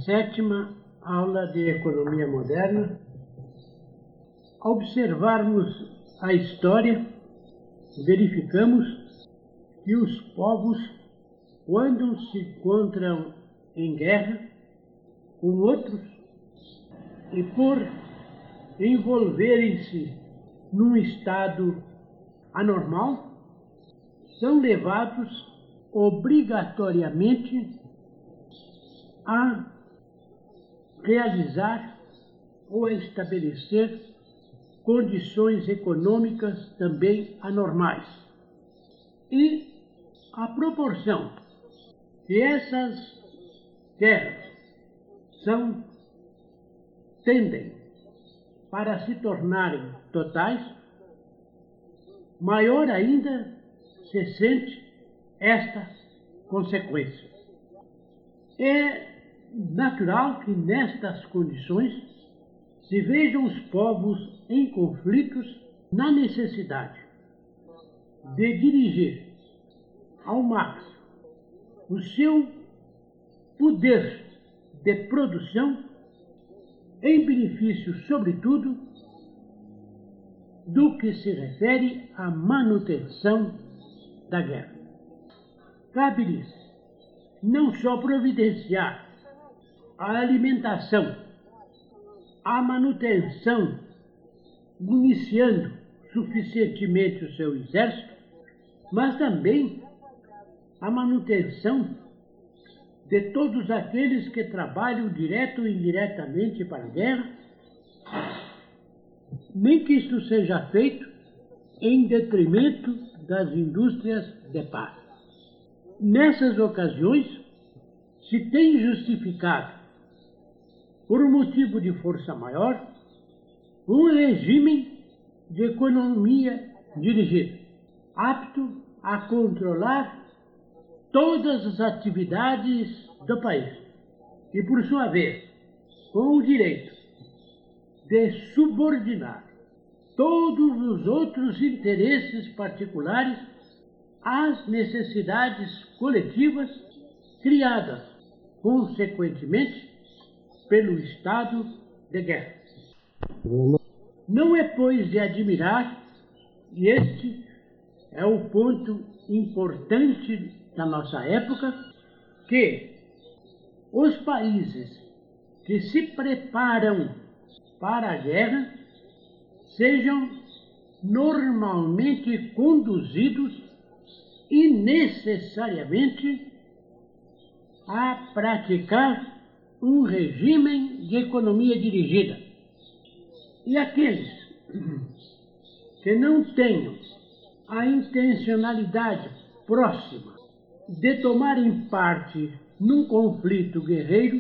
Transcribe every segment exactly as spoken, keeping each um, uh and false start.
Sétima aula de Economia Moderna. Ao observarmos a história, verificamos que os povos, quando se encontram em guerra com outros e por envolverem-se num estado anormal, são levados obrigatoriamente a realizar ou a estabelecer condições econômicas também anormais. E a proporção que essas guerras são, tendem para se tornarem totais, maior ainda se sente esta consequência. É natural que nestas condições se vejam os povos em conflitos na necessidade de dirigir ao máximo o seu poder de produção em benefício, sobretudo, do que se refere à manutenção da guerra. Cabe-lhes não só providenciar a alimentação, a manutenção, municiando suficientemente o seu exército, mas também a manutenção de todos aqueles que trabalham direto ou indiretamente para a guerra, nem que isto seja feito em detrimento das indústrias de paz. Nessas ocasiões, se tem justificado, por um motivo de força maior, um regime de economia dirigida, apto a controlar todas as atividades do país e, por sua vez, com o direito de subordinar todos os outros interesses particulares às necessidades coletivas criadas, consequentemente, pelo estado de guerra. Não é, pois, de admirar, e este é o ponto importante da nossa época, que os países que se preparam para a guerra sejam normalmente conduzidos e necessariamente a praticar um regime de economia dirigida. E aqueles que não tenham a intencionalidade próxima de tomarem parte num conflito guerreiro,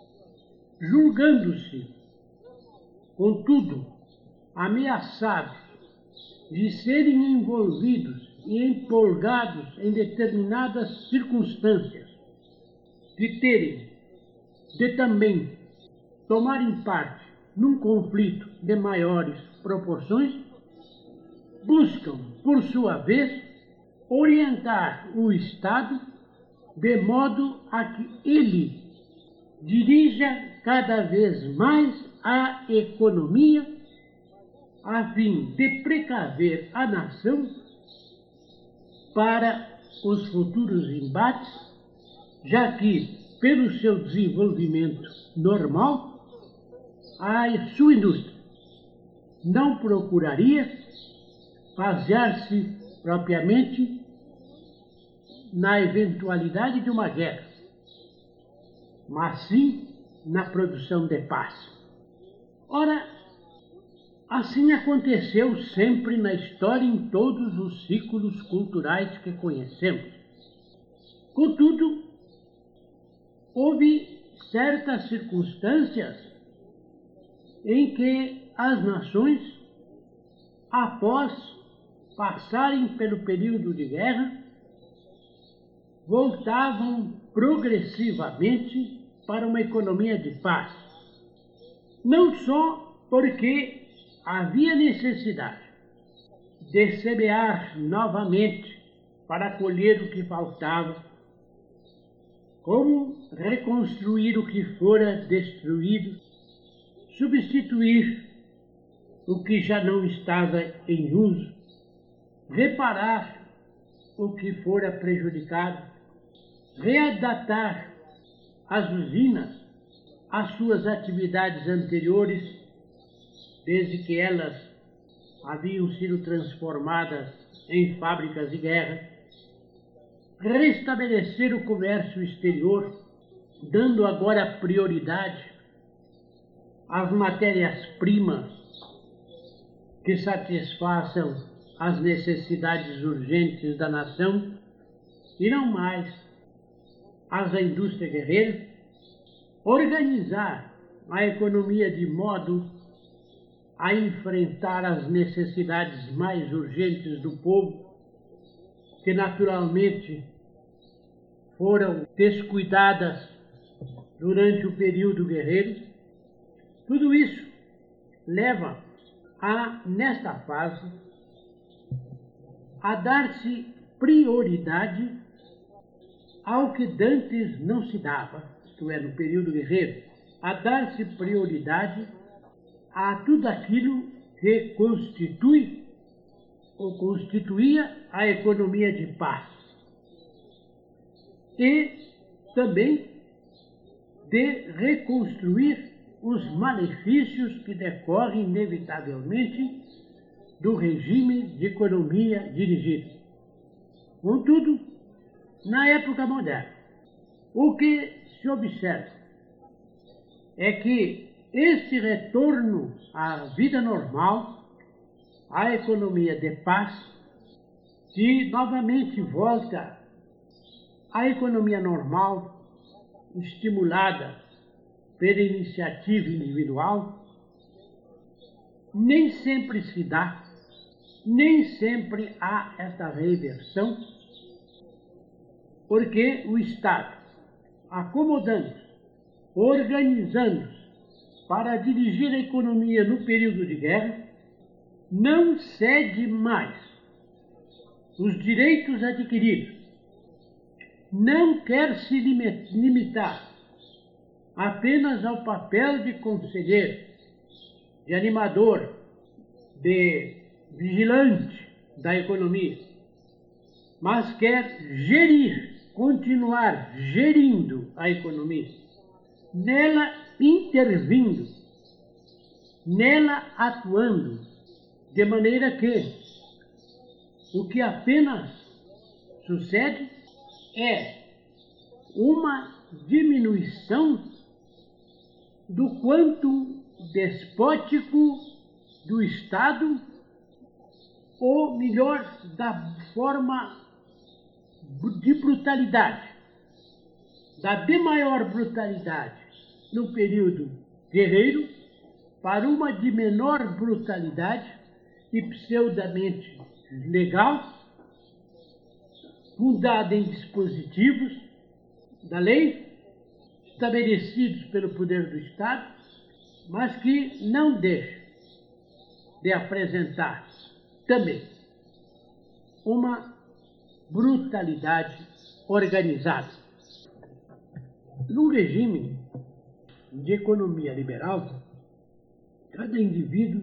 julgando-se, contudo, ameaçados de serem envolvidos e empolgados em determinadas circunstâncias, de terem, de também tomarem parte num conflito de maiores proporções, buscam, por sua vez, orientar o Estado de modo a que ele dirija cada vez mais a economia, a fim de precaver a nação para os futuros embates, já que, pelo seu desenvolvimento normal, a sua indústria não procuraria basear-se propriamente na eventualidade de uma guerra, mas sim na produção de paz. Ora, assim aconteceu sempre na história em todos os ciclos culturais que conhecemos. Contudo, houve certas circunstâncias em que as nações, após passarem pelo período de guerra, voltavam progressivamente para uma economia de paz. Não só porque havia necessidade de semear novamente para colher o que faltava, como reconstruir o que fora destruído, substituir o que já não estava em uso, reparar o que fora prejudicado, readaptar as usinas às suas atividades anteriores, desde que elas haviam sido transformadas em fábricas de guerra, restabelecer o comércio exterior, dando agora prioridade às matérias-primas que satisfaçam as necessidades urgentes da nação e não mais às da indústria guerreira, organizar a economia de modo a enfrentar as necessidades mais urgentes do povo, que naturalmente foram descuidadas durante o período guerreiro. Tudo isso leva a, nesta fase, a dar-se prioridade ao que dantes não se dava, isto é, no período guerreiro, a dar-se prioridade a tudo aquilo que constitui ou constituía a economia de paz. E também de reconstruir os malefícios que decorrem inevitavelmente do regime de economia dirigida. Contudo, na época moderna, o que se observa é que este retorno à vida normal, à economia de paz, que novamente volta à economia normal, estimulada pela iniciativa individual, nem sempre se dá, nem sempre há esta reversão, porque o Estado, acomodando-se, organizando-se para dirigir a economia no período de guerra, não cede mais os direitos adquiridos, não quer se limitar apenas ao papel de conselheiro, de animador, de vigilante da economia, mas quer gerir, continuar gerindo a economia, nela intervindo, nela atuando, de maneira que o que apenas sucede é uma diminuição do quanto despótico do Estado, ou melhor, da forma de brutalidade, da de maior brutalidade no período guerreiro, para uma de menor brutalidade e pseudamente legal, fundada em dispositivos da lei, estabelecidos pelo poder do Estado, mas que não deixa de apresentar também uma brutalidade organizada. Num regime de economia liberal, cada indivíduo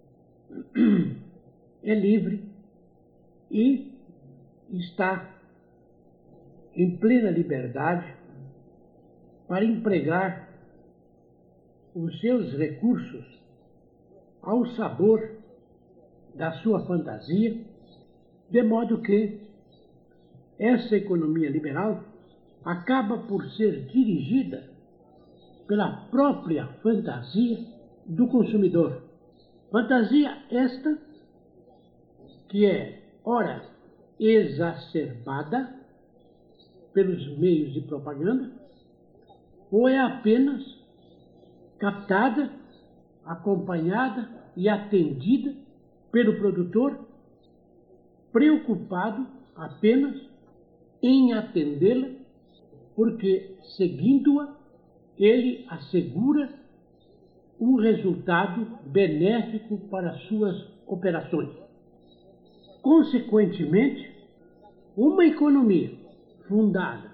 é livre e está em plena liberdade para empregar os seus recursos ao sabor da sua fantasia, de modo que essa economia liberal acaba por ser dirigida pela própria fantasia do consumidor. Fantasia esta que é, ora, exacerbada pelos meios de propaganda, ou é apenas captada, acompanhada e atendida pelo produtor, preocupado apenas em atendê-la, porque, seguindo-a, ele assegura um resultado benéfico para suas operações. Consequentemente, uma economia fundada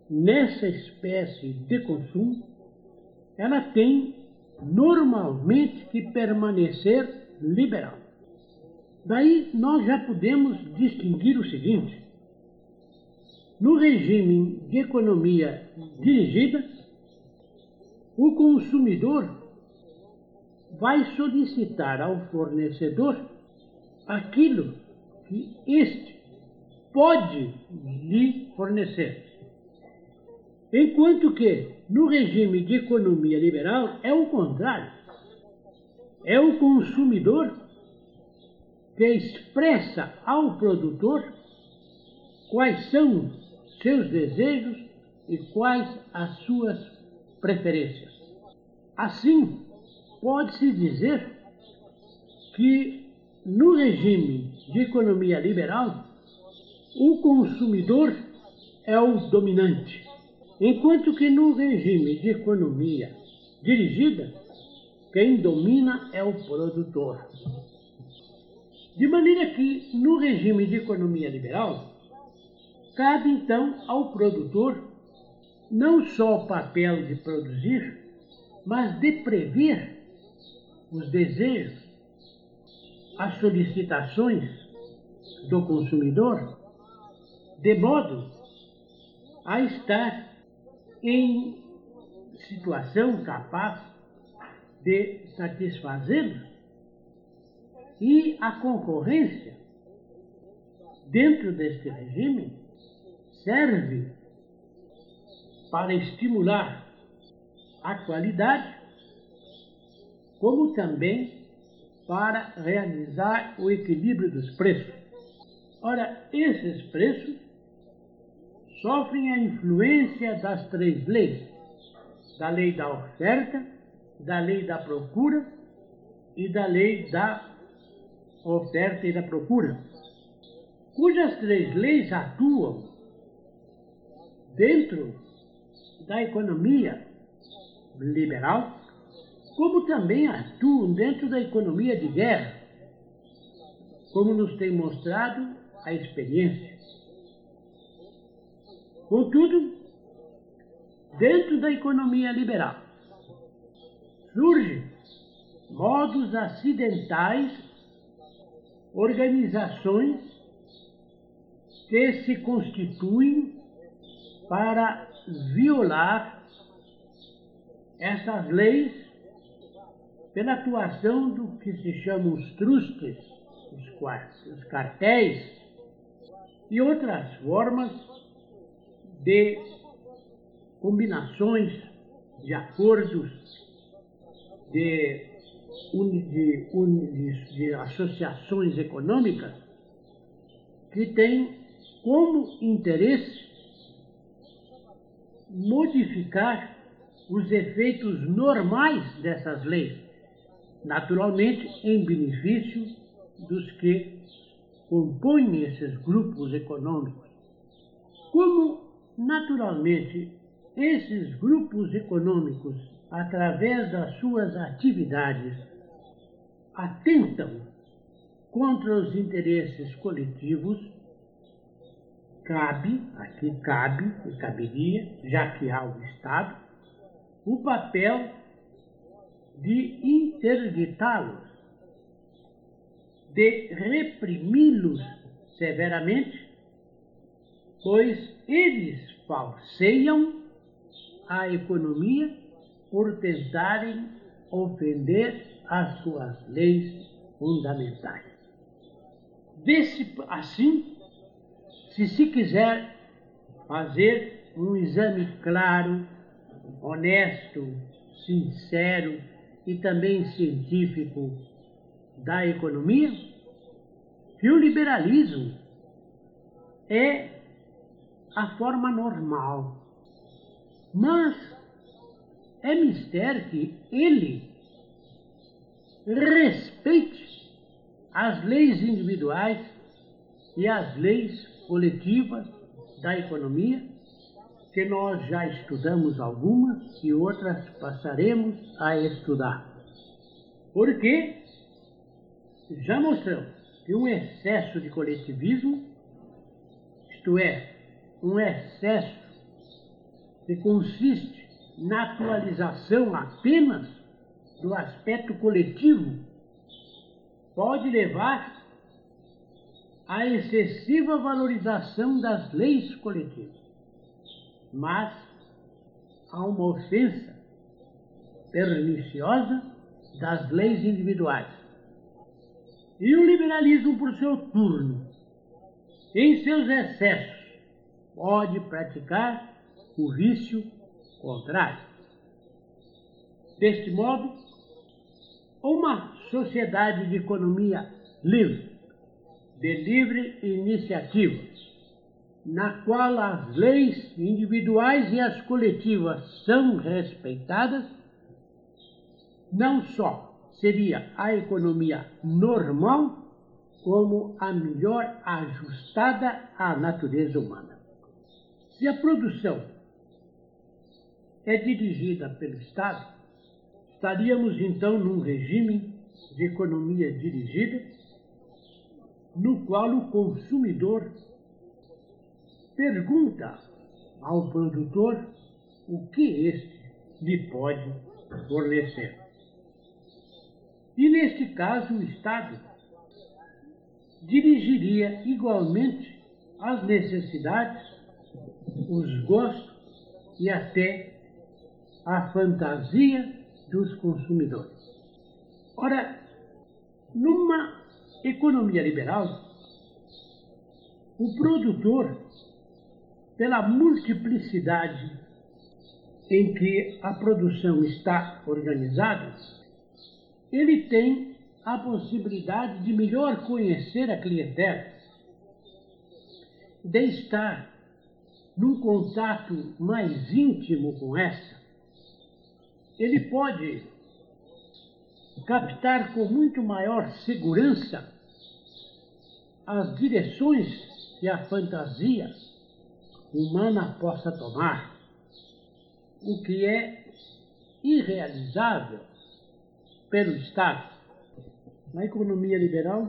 nessa espécie de consumo, ela tem normalmente que permanecer liberal. Daí nós já podemos distinguir o seguinte: no regime de economia dirigida, o consumidor vai solicitar ao fornecedor aquilo que este pode lhe fornecer. Enquanto que, no regime de economia liberal, é o contrário. É o consumidor que expressa ao produtor quais são seus desejos e quais as suas preferências. Assim, pode-se dizer que, no regime de economia liberal, o consumidor é o dominante, enquanto que no regime de economia dirigida, quem domina é o produtor. De maneira que, no regime de economia liberal, cabe então ao produtor não só o papel de produzir, mas de prever os desejos, as solicitações do consumidor, de modo a estar em situação capaz de satisfazê-los. E a concorrência, dentro deste regime, serve para estimular a qualidade, como também para realizar o equilíbrio dos preços. Ora, esses preços sofrem a influência das três leis: da lei da oferta, da lei da procura e da lei da oferta e da procura, cujas três leis atuam dentro da economia liberal, como também atuam dentro da economia de guerra, como nos tem mostrado a experiência. Contudo, dentro da economia liberal, surgem modos acidentais, organizações que se constituem para violar essas leis pela atuação do que se chamam os trustes, os cartéis e outras formas de combinações, de acordos, de, de, de, de associações econômicas que têm como interesse modificar os efeitos normais dessas leis, naturalmente em benefício dos que compõem esses grupos econômicos. Como, naturalmente, esses grupos econômicos, através das suas atividades, atentam contra os interesses coletivos, cabe, aqui cabe, e caberia, já que há o Estado, o papel de interditá-los, de reprimi-los severamente, pois eles falseiam a economia por tentarem ofender as suas leis fundamentais. Desse, assim, se se quiser fazer um exame claro, honesto, sincero e também científico da economia, que o liberalismo é a forma normal, mas é mister que ele respeite as leis individuais e as leis coletivas da economia, que nós já estudamos algumas e outras passaremos a estudar. Porque já mostramos que um excesso de coletivismo, isto é, um excesso que consiste na atualização apenas do aspecto coletivo, pode levar à excessiva valorização das leis coletivas, mas a uma ofensa perniciosa das leis individuais. E o liberalismo, por seu turno, em seus excessos, pode praticar o vício contrário. Deste modo, uma sociedade de economia livre, de livre iniciativa, na qual as leis individuais e as coletivas são respeitadas, não só seria a economia normal, como a melhor ajustada à natureza humana. Se a produção é dirigida pelo Estado, estaríamos então num regime de economia dirigida, no qual o consumidor pergunta ao produtor o que este lhe pode fornecer. E neste caso o Estado dirigiria igualmente as necessidades, os gostos e até a fantasia dos consumidores. Ora, numa economia liberal, o produtor, pela multiplicidade em que a produção está organizada, ele tem a possibilidade de melhor conhecer a clientela, de estar num contato mais íntimo com essa. Ele pode captar com muito maior segurança as direções que a fantasia humana possa tomar, o que é irrealizável pelo Estado. Na economia liberal,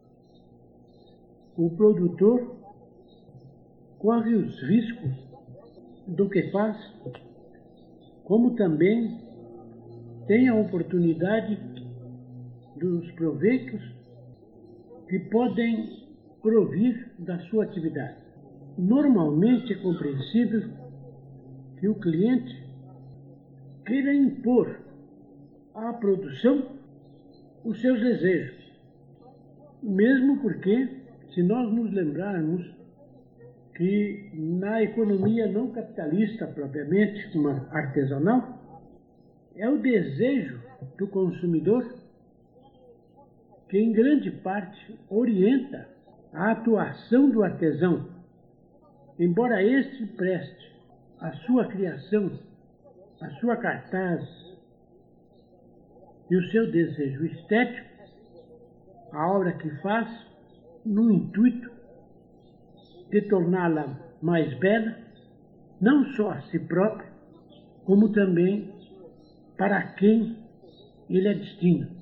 o produtor corre os riscos do que faz, como também tem a oportunidade dos proveitos que podem provir da sua atividade. Normalmente é compreensível que o cliente queira impor à produção os seus desejos, mesmo porque, se nós nos lembrarmos que na economia não capitalista propriamente, uma artesanal, é o desejo do consumidor que em grande parte orienta a atuação do artesão, embora este preste a sua criação, a sua cartaz e o seu desejo estético, a obra que faz, no intuito de torná-la mais bela, não só a si próprio, como também para quem ele é destino.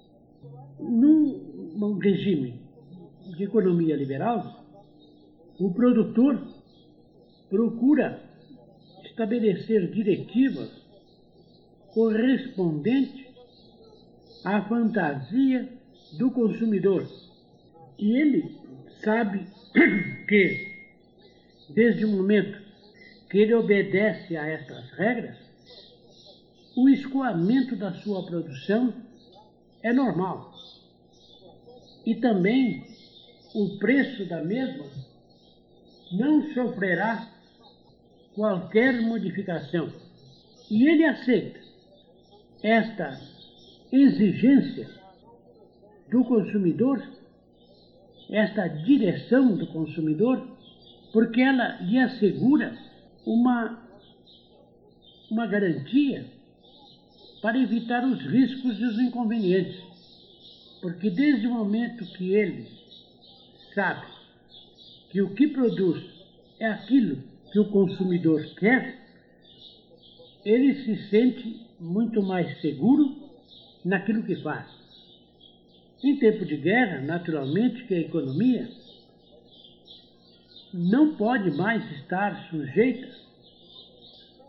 Num, num regime de economia liberal, o produtor procura estabelecer diretivas correspondentes à fantasia do consumidor. E ele sabe que, desde o momento que ele obedece a essas regras, o escoamento da sua produção é normal. E também o preço da mesma não sofrerá qualquer modificação. E ele aceita esta exigência do consumidor, esta direção do consumidor, porque ela lhe assegura uma, uma garantia para evitar os riscos e os inconvenientes. Porque desde o momento que ele sabe que o que produz é aquilo que o consumidor quer, ele se sente muito mais seguro naquilo que faz. Em tempo de guerra, naturalmente que a economia não pode mais estar sujeita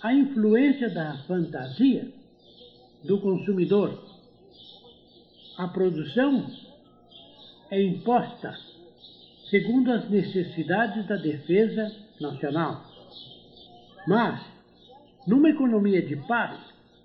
a influência da fantasia do consumidor. A produção é imposta segundo as necessidades da defesa nacional. Mas, numa economia de paz,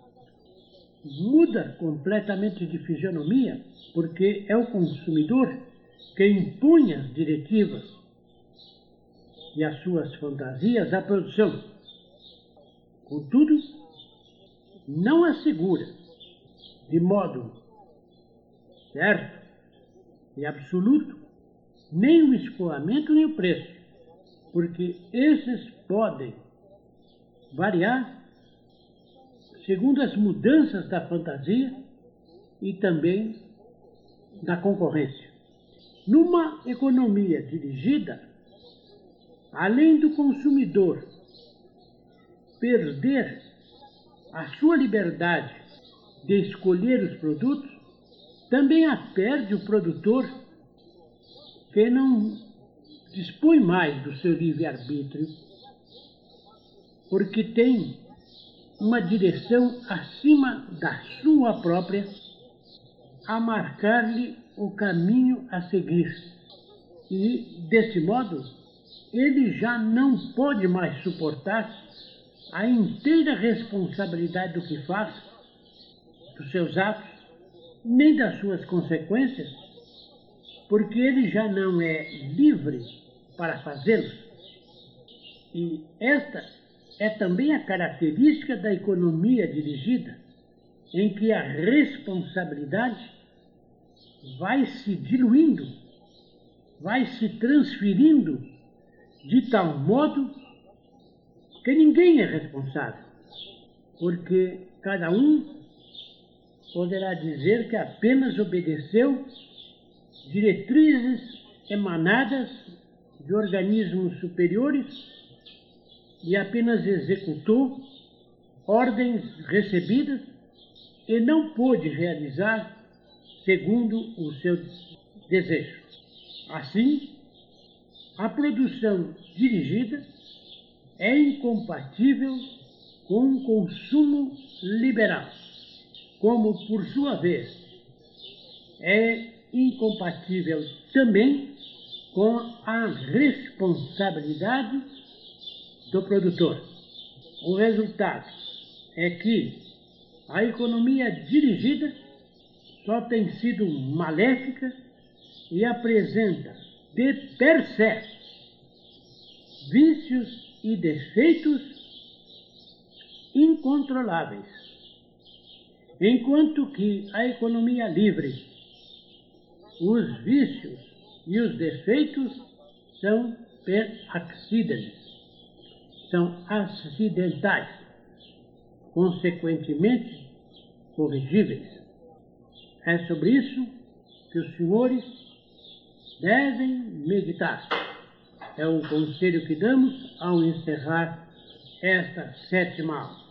muda completamente de fisionomia, porque é o consumidor que impõe as diretivas e as suas fantasias à produção. Contudo, não assegura de modo certo e absoluto nem o escoamento nem o preço, porque esses podem variar segundo as mudanças da fantasia e também da concorrência. Numa economia dirigida, além do consumidor perder a sua liberdade de escolher os produtos, também a perde o produtor, que não dispõe mais do seu livre-arbítrio, porque tem uma direção acima da sua própria a marcar-lhe o caminho a seguir. E, desse modo, ele já não pode mais suportar a inteira responsabilidade do que faz, dos seus atos, nem das suas consequências, porque ele já não é livre para fazê-los. E esta é também a característica da economia dirigida, em que a responsabilidade vai se diluindo, vai se transferindo de tal modo que ninguém é responsável, porque cada um poderá dizer que apenas obedeceu diretrizes emanadas de organismos superiores e apenas executou ordens recebidas e não pôde realizar segundo o seu desejo. Assim, a produção dirigida é incompatível com o consumo liberal, como, por sua vez, é incompatível também com a responsabilidade do produtor. O resultado é que a economia dirigida só tem sido maléfica e apresenta, de per se, vícios e defeitos incontroláveis, enquanto que a economia livre, os vícios e os defeitos são per accidens, são acidentais, consequentemente corrigíveis. É sobre isso que os senhores devem meditar. É o conselho que damos ao encerrar esta sétima aula.